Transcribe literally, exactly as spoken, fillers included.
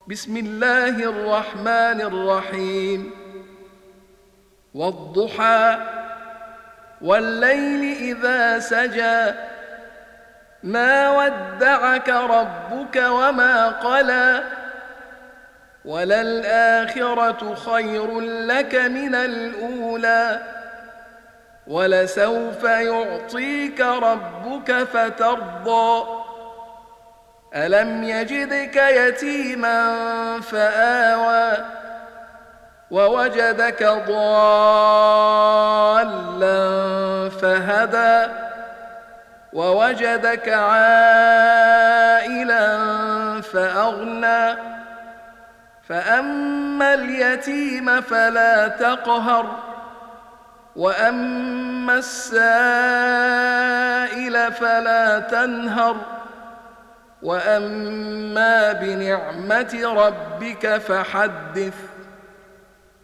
بسم الله الرحمن الرحيم والضحى والليل إذا سجى ما ودعك ربك وما قلى وللآخرة خير لك من الأولى ولسوف يعطيك ربك فترضى ألم يجدك يتيما فآوى ووجدك ضالا فهدى ووجدك عائلا فأغنى فأما اليتيم فلا تقهر وأما السائل فلا تنهر وأما بنعمة ربك فحدث